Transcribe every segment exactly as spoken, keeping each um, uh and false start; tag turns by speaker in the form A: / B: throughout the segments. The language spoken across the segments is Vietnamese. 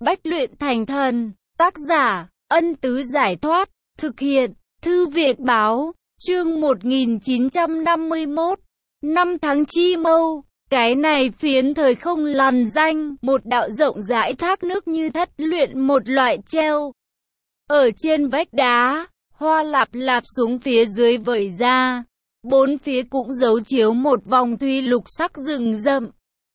A: Bách luyện thành thần. Tác giả, Ân Tứ Giải Thoát. Thực hiện, Thư viện Báo. Chương một nghìn chín trăm năm mươi mốt. Năm tháng chi mâu. Cái này phiến thời không lằn danh, một đạo rộng rãi thác nước như thất luyện một loại treo. Ở trên vách đá, hoa lạp lạp xuống phía dưới vẩy ra. Bốn phía cũng dấu chiếu một vòng thủy lục sắc rừng rậm.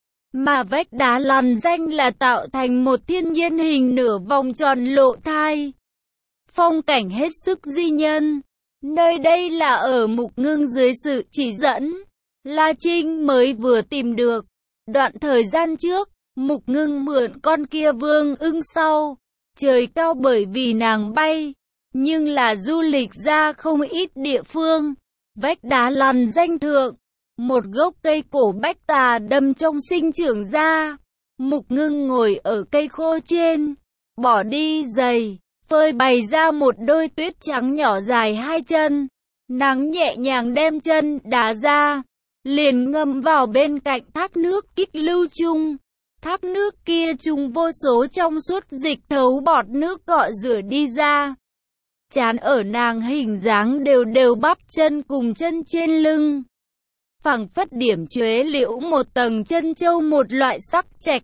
A: Mà vách đá lằn danh là tạo thành một thiên nhiên hình nửa vòng tròn lộ thai. Phong cảnh hết sức di nhân. Nơi đây là ở Mục Ngưng dưới sự chỉ dẫn. La Trinh mới vừa tìm được. Đoạn thời gian trước, Mục Ngưng mượn con kia vương ưng sau. Trời cao bởi vì nàng bay. Nhưng là du lịch ra không ít địa phương. Vách đá lằn danh thượng. Một gốc cây cổ bách tà đâm trong sinh trưởng ra. Mục Ngưng ngồi ở cây khô trên. Bỏ đi giày. Phơi bày ra một đôi tuyết trắng nhỏ dài hai chân. Nắng nhẹ nhàng đem chân đá ra. Liền ngâm vào bên cạnh thác nước kích lưu chung. Thác nước kia chung vô số trong suốt dịch thấu bọt nước gọ rửa đi ra. Chán ở nàng hình dáng đều đều bắp chân cùng chân trên lưng. Phẳng phất điểm chuế liễu một tầng chân châu một loại sắc trạch.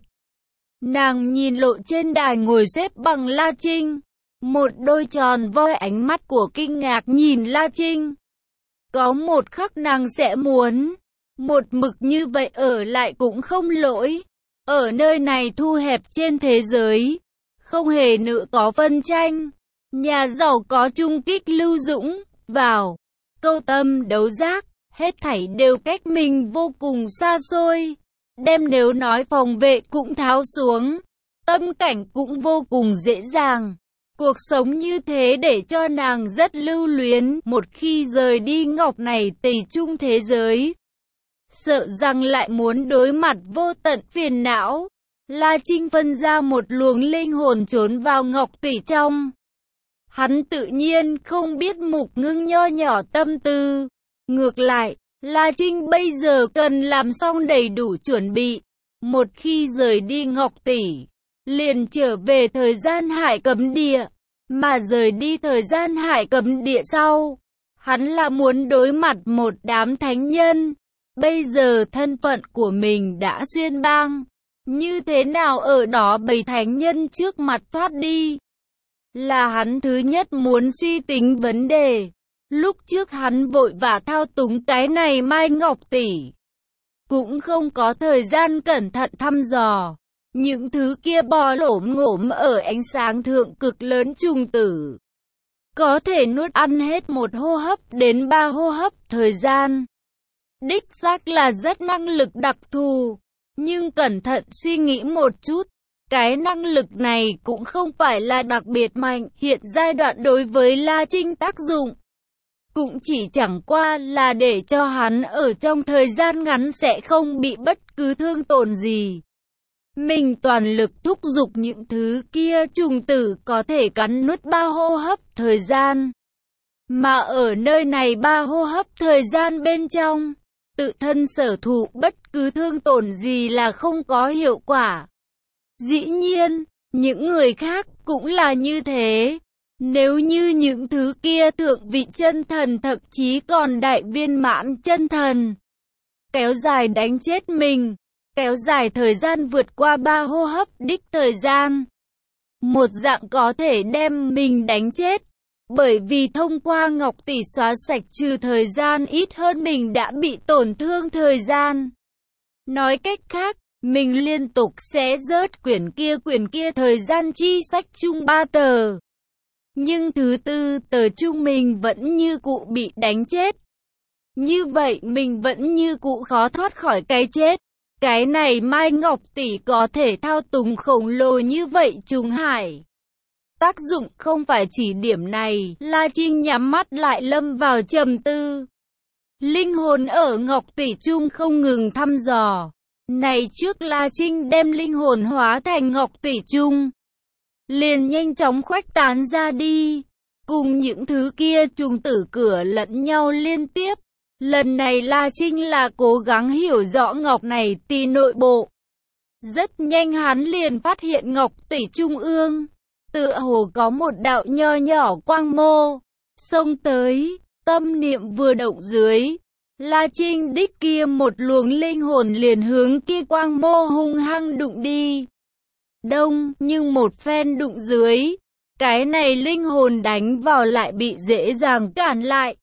A: Nàng nhìn lộ trên đài ngồi xếp bằng La Trinh. Một đôi tròn voi ánh mắt của kinh ngạc nhìn La Trinh. Có một khắc nàng sẽ muốn. Một mực như vậy ở lại cũng không lỗi. Ở nơi này thu hẹp trên thế giới. Không hề nữ có phân tranh. Nhà giàu có chung kích lưu dũng. Vào. Câu tâm đấu giác. Hết thảy đều cách mình vô cùng xa xôi. Đem nếu nói phòng vệ cũng tháo xuống. Tâm cảnh cũng vô cùng dễ dàng. Cuộc sống như thế để cho nàng rất lưu luyến. Một khi rời đi ngọc này tỳ chung thế giới. Sợ rằng lại muốn đối mặt vô tận phiền não. La Trinh phân ra một luồng linh hồn trốn vào ngọc tỷ trong. Hắn tự nhiên không biết Mục Ngưng nho nhỏ tâm tư. Ngược lại, La Trinh bây giờ cần làm xong đầy đủ chuẩn bị. Một khi rời đi ngọc tỷ, liền trở về thời gian hải cấm địa. Mà rời đi thời gian hải cấm địa sau, hắn là muốn đối mặt một đám thánh nhân. Bây giờ thân phận của mình đã xuyên bang. Như thế nào ở đó bầy thánh nhân trước mặt thoát đi? Là hắn thứ nhất muốn suy tính vấn đề. Lúc trước hắn vội vã thao túng cái này Mai Ngọc Tỷ. Cũng không có thời gian cẩn thận thăm dò. Những thứ kia bò lổm ngổm ở ánh sáng thượng cực lớn trùng tử. Có thể nuốt ăn hết một hô hấp đến ba hô hấp thời gian. Đích xác là rất năng lực đặc thù. Nhưng cẩn thận suy nghĩ một chút. Cái năng lực này cũng không phải là đặc biệt mạnh. Hiện giai đoạn đối với La Trinh tác dụng. Cũng chỉ chẳng qua là để cho hắn ở trong thời gian ngắn sẽ không bị bất cứ thương tổn gì. Mình toàn lực thúc giục những thứ kia trùng tử có thể cắn nuốt ba hô hấp thời gian. Mà ở nơi này ba hô hấp thời gian bên trong, tự thân sở thụ bất cứ thương tổn gì là không có hiệu quả. Dĩ nhiên, những người khác cũng là như thế. Nếu như những thứ kia thượng vị chân thần thậm chí còn đại viên mãn chân thần, kéo dài đánh chết mình, kéo dài thời gian vượt qua ba hô hấp đích thời gian. Một dạng có thể đem mình đánh chết, bởi vì thông qua ngọc tỷ xóa sạch trừ thời gian ít hơn mình đã bị tổn thương thời gian. Nói cách khác, mình liên tục sẽ rớt quyển kia quyển kia thời gian chi sách chung ba tờ. Nhưng thứ tư tờ chung mình vẫn như cụ bị đánh chết. Như vậy mình vẫn như cụ khó thoát khỏi cái chết. Cái này Mai Ngọc Tỷ có thể thao túng khổng lồ như vậy trùng hải. Tác dụng không phải chỉ điểm này. La Trinh nhắm mắt lại lâm vào trầm tư. Linh hồn ở Ngọc Tỷ chung không ngừng thăm dò. Này trước La Trinh đem linh hồn hóa thành Ngọc Tỷ chung. Liền nhanh chóng khuếch tán ra đi. Cùng những thứ kia trùng tử cửa lẫn nhau liên tiếp. Lần này La Trinh là cố gắng hiểu rõ ngọc này tỷ nội bộ. Rất nhanh hắn liền phát hiện ngọc tỷ trung ương, tựa hồ có một đạo nho nhỏ quang mô, xông tới, tâm niệm vừa động dưới. La Trinh đích kia một luồng linh hồn liền hướng kia quang mô hung hăng đụng đi. Đông, nhưng một phen đụng dưới, cái này linh hồn đánh vào lại bị dễ dàng cản lại.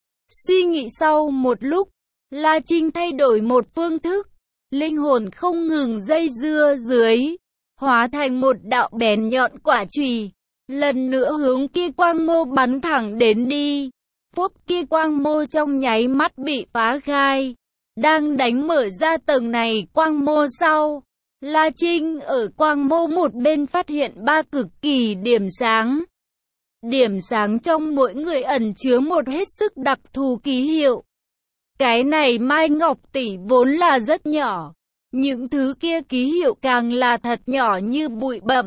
A: Suy nghĩ sau một lúc, La Trinh thay đổi một phương thức, linh hồn không ngừng dây dưa dưới, hóa thành một đạo bén nhọn quả chùy, lần nữa hướng kia quang mô bắn thẳng đến đi. Phúc kia quang mô trong nháy mắt bị phá khai, đang đánh mở ra tầng này quang mô sau. La Trinh ở quang mô một bên phát hiện ba cực kỳ điểm sáng. Điểm sáng trong mỗi người ẩn chứa một hết sức đặc thù ký hiệu. Cái này mai ngọc tỷ vốn là rất nhỏ, những thứ kia ký hiệu càng là thật nhỏ như bụi bặm.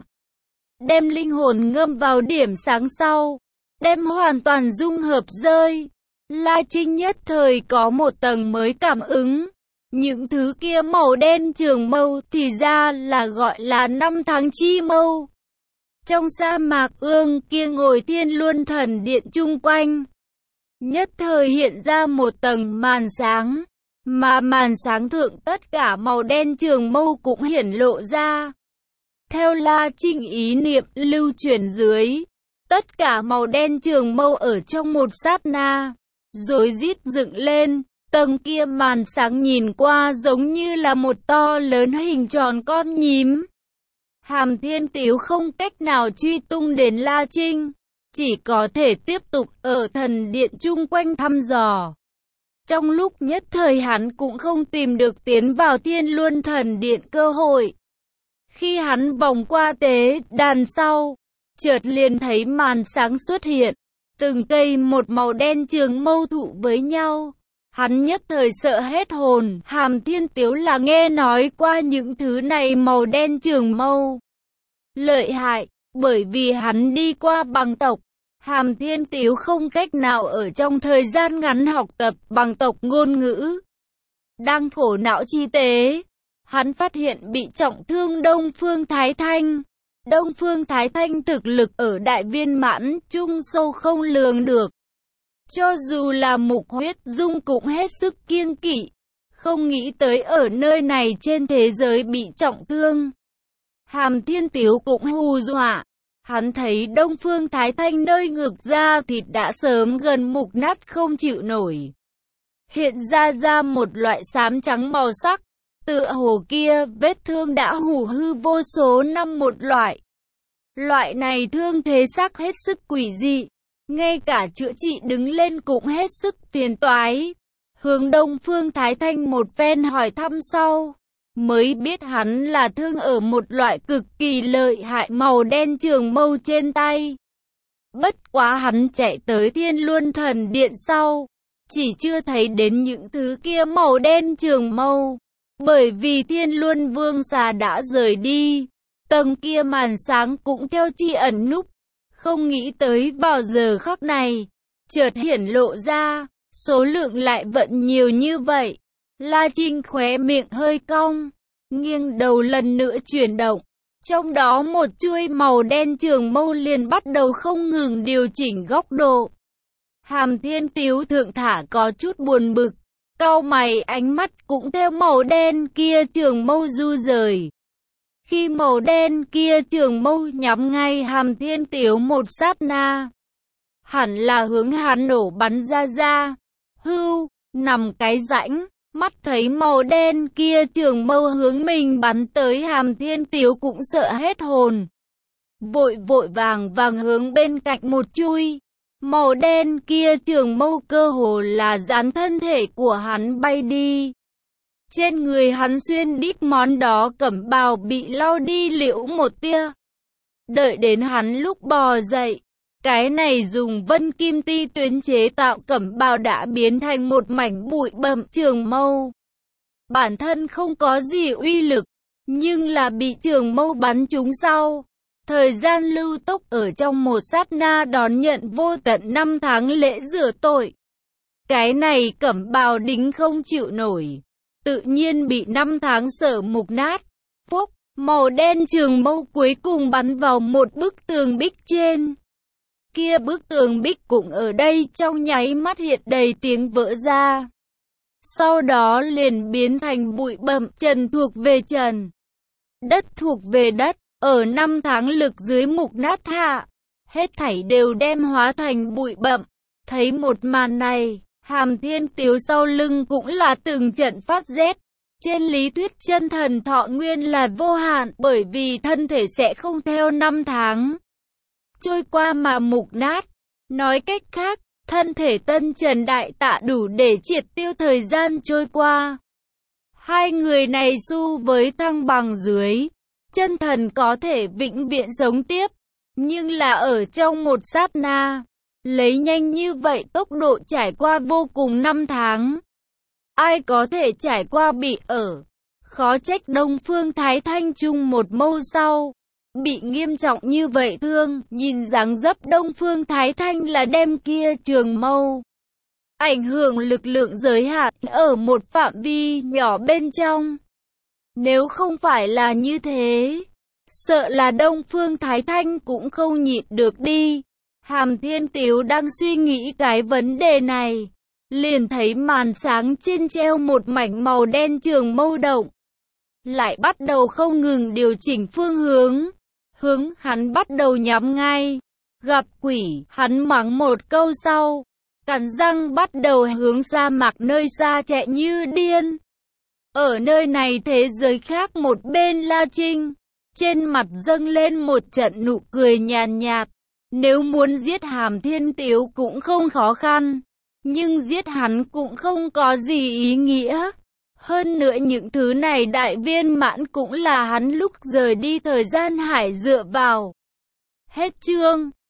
A: Đem linh hồn ngâm vào điểm sáng sau, đem hoàn toàn dung hợp rơi. La Trinh nhất thời có một tầng mới cảm ứng. Những thứ kia màu đen trường mâu thì ra là gọi là năm tháng chi mâu. Trong sa mạc ương kia ngồi Thiên Luân Thần Điện chung quanh, nhất thời hiện ra một tầng màn sáng, mà màn sáng thượng tất cả màu đen trường mâu cũng hiển lộ ra. Theo La Trinh ý niệm lưu chuyển dưới, tất cả màu đen trường mâu ở trong một sát na, rối rít dựng lên. Tầng kia màn sáng nhìn qua giống như là một to lớn hình tròn con nhím. Hàm Thiên Tiếu không cách nào truy tung đến La Trinh, chỉ có thể tiếp tục ở thần điện chung quanh thăm dò. Trong lúc nhất thời hắn cũng không tìm được tiến vào Thiên Luân Thần Điện cơ hội. Khi hắn vòng qua tế đàn sau, chợt liền thấy màn sáng xuất hiện, từng cây một màu đen trường mâu thụ với nhau. Hắn nhất thời sợ hết hồn. Hàm Thiên Tiếu là nghe nói qua những thứ này màu đen trường mâu lợi hại, bởi vì hắn đi qua bằng tộc. Hàm Thiên Tiếu không cách nào ở trong thời gian ngắn học tập bằng tộc ngôn ngữ. Đang khổ não chi tế, hắn phát hiện bị trọng thương Đông Phương Thái Thanh. Đông Phương Thái Thanh thực lực ở đại viên mãn trung sâu không lường được. Cho dù là Mục Huyết Dung cũng hết sức kiêng kỵ, không nghĩ tới ở nơi này trên thế giới bị trọng thương. Hàm Thiên Tiếu cũng hù dọa, hắn thấy Đông Phương Thái Thanh nơi ngực da thịt đã sớm gần mục nát không chịu nổi. Hiện ra ra một loại xám trắng màu sắc, tựa hồ kia vết thương đã hủ hư vô số năm một loại. Loại này thương thế sắc hết sức quỷ dị. Ngay cả chữa trị đứng lên cũng hết sức phiền toái. Hướng Đông Phương Thái Thanh một phen hỏi thăm sau, mới biết hắn là thương ở một loại cực kỳ lợi hại màu đen trường mâu trên tay. Bất quá hắn chạy tới Thiên Luân Thần Điện sau, chỉ chưa thấy đến những thứ kia màu đen trường mâu. Bởi vì Thiên Luân Vương Xà đã rời đi, tầng kia màn sáng cũng theo chi ẩn núp. Không nghĩ tới vào giờ khắc này, chợt hiển lộ ra, số lượng lại vẫn nhiều như vậy. La Trinh khóe miệng hơi cong, nghiêng đầu lần nữa chuyển động. Trong đó một chuôi màu đen trường mâu liền bắt đầu không ngừng điều chỉnh góc độ. Hàm Thiên Tiếu thượng thả có chút buồn bực, cau mày ánh mắt cũng theo màu đen kia trường mâu du rời. Khi màu đen kia trường mâu nhắm ngay Hàm Thiên Tiếu một sát na, hẳn là hướng hắn nổ bắn ra ra. Hưu, nằm cái rãnh, mắt thấy màu đen kia trường mâu hướng mình bắn tới, Hàm Thiên Tiếu cũng sợ hết hồn. Vội vội vàng vàng hướng bên cạnh một chui. Màu đen kia trường mâu cơ hồ là dán thân thể của hắn bay đi. Trên người hắn xuyên đít món đó cẩm bào bị lau đi liễu một tia. Đợi đến hắn lúc bò dậy, cái này dùng vân kim ti tuyến chế tạo cẩm bào đã biến thành một mảnh bụi bặm trường mâu. Bản thân không có gì uy lực, nhưng là bị trường mâu bắn trúng sau. Thời gian lưu tốc ở trong một sát na đón nhận vô tận năm tháng lễ rửa tội. Cái này cẩm bào đính không chịu nổi, tự nhiên bị năm tháng sở mục nát. Phốc, màu đen trường mâu cuối cùng bắn vào một bức tường bích trên. Kia bức tường bích cũng ở đây trong nháy mắt hiện đầy tiếng vỡ ra. Sau đó liền biến thành bụi bặm, trần thuộc về trần, đất thuộc về đất, ở năm tháng lực dưới mục nát hạ, hết thảy đều đem hóa thành bụi bặm. Thấy một màn này, Hàm Thiên Tiếu sau lưng cũng là từng trận phát rét. Trên lý thuyết chân thần thọ nguyên là vô hạn, bởi vì thân thể sẽ không theo năm tháng trôi qua mà mục nát. Nói cách khác, thân thể tân trần đại tạ đủ để triệt tiêu thời gian trôi qua. Hai người này xu với thăng bằng dưới, chân thần có thể vĩnh viễn sống tiếp, nhưng là ở trong một sát na, lấy nhanh như vậy tốc độ trải qua vô cùng năm tháng. Ai có thể trải qua bị ở, khó trách Đông Phương Thái Thanh chung một mâu sau, bị nghiêm trọng như vậy thương, nhìn dáng dấp Đông Phương Thái Thanh là đem kia trường mâu. Ảnh hưởng lực lượng giới hạn ở một phạm vi nhỏ bên trong. Nếu không phải là như thế, sợ là Đông Phương Thái Thanh cũng không nhịn được đi. Hàm Thiên Tiếu đang suy nghĩ cái vấn đề này, liền thấy màn sáng trên treo một mảnh màu đen trường mâu động, lại bắt đầu không ngừng điều chỉnh phương hướng. Hướng hắn bắt đầu nhắm ngay. Gặp quỷ, hắn mắng một câu sau, cắn răng bắt đầu hướng sa mạc nơi xa chạy như điên. Ở nơi này thế giới khác một bên La Trinh, trên mặt dâng lên một trận nụ cười nhàn nhạt. Nếu muốn giết Hàm Thiên Tiếu cũng không khó khăn, nhưng giết hắn cũng không có gì ý nghĩa. Hơn nữa những thứ này đại viên mãn cũng là hắn lúc rời đi thời gian hải dựa vào. Hết chương.